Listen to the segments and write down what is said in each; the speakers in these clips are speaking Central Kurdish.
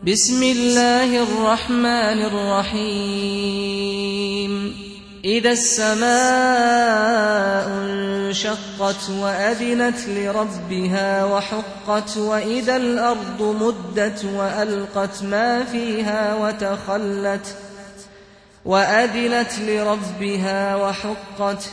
بسم الله الرحمن الرحيم إذا السماء انشقت وأذنت لربها وحقت وإذا الأرض مدت وألقت ما فيها وتخلت وأذنت لربها وحقت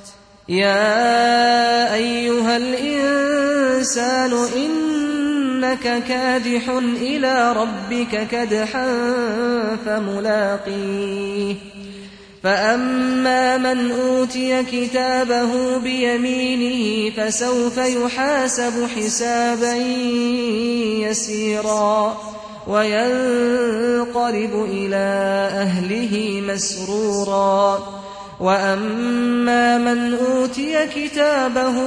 يا أيها الإنسان إنك كادح إلى ربك كدحا فملاقيه فأما من أوتي كتابه بيمينه فسوف يحاسب حسابا يسيرا وينقلب إلى أهله مسرورا وأما من أوتي كتابه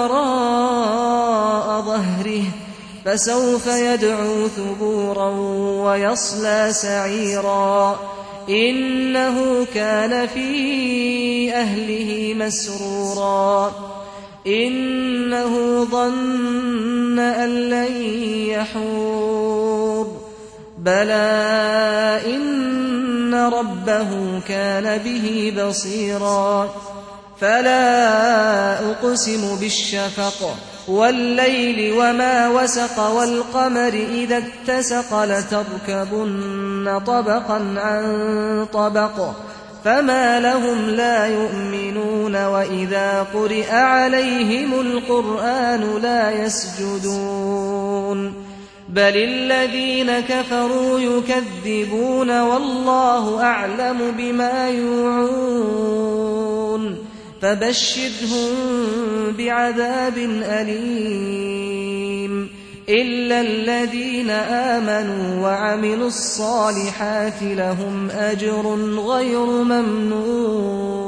وراء ظهره فسوف يدعو ثبورا ويصلى سعيرا إنه كان في أهله مسرورا إنه ظن أن لن يحور بلى إن ربه كان به بصيرا فلا أقسم بالشفق والليل وما وسق والقمر إذا اتسق لتركبن طبقا عن طبق فما لهم لا يؤمنون وإذا قرئ عليهم القرآن لا يسجدون بل الذين كفروا يكذبون والله أعلم بما يوعون فبشرهم بعذاب أليم إلا الذين آمنوا وعملوا الصالحات لهم أجر غير ممنون.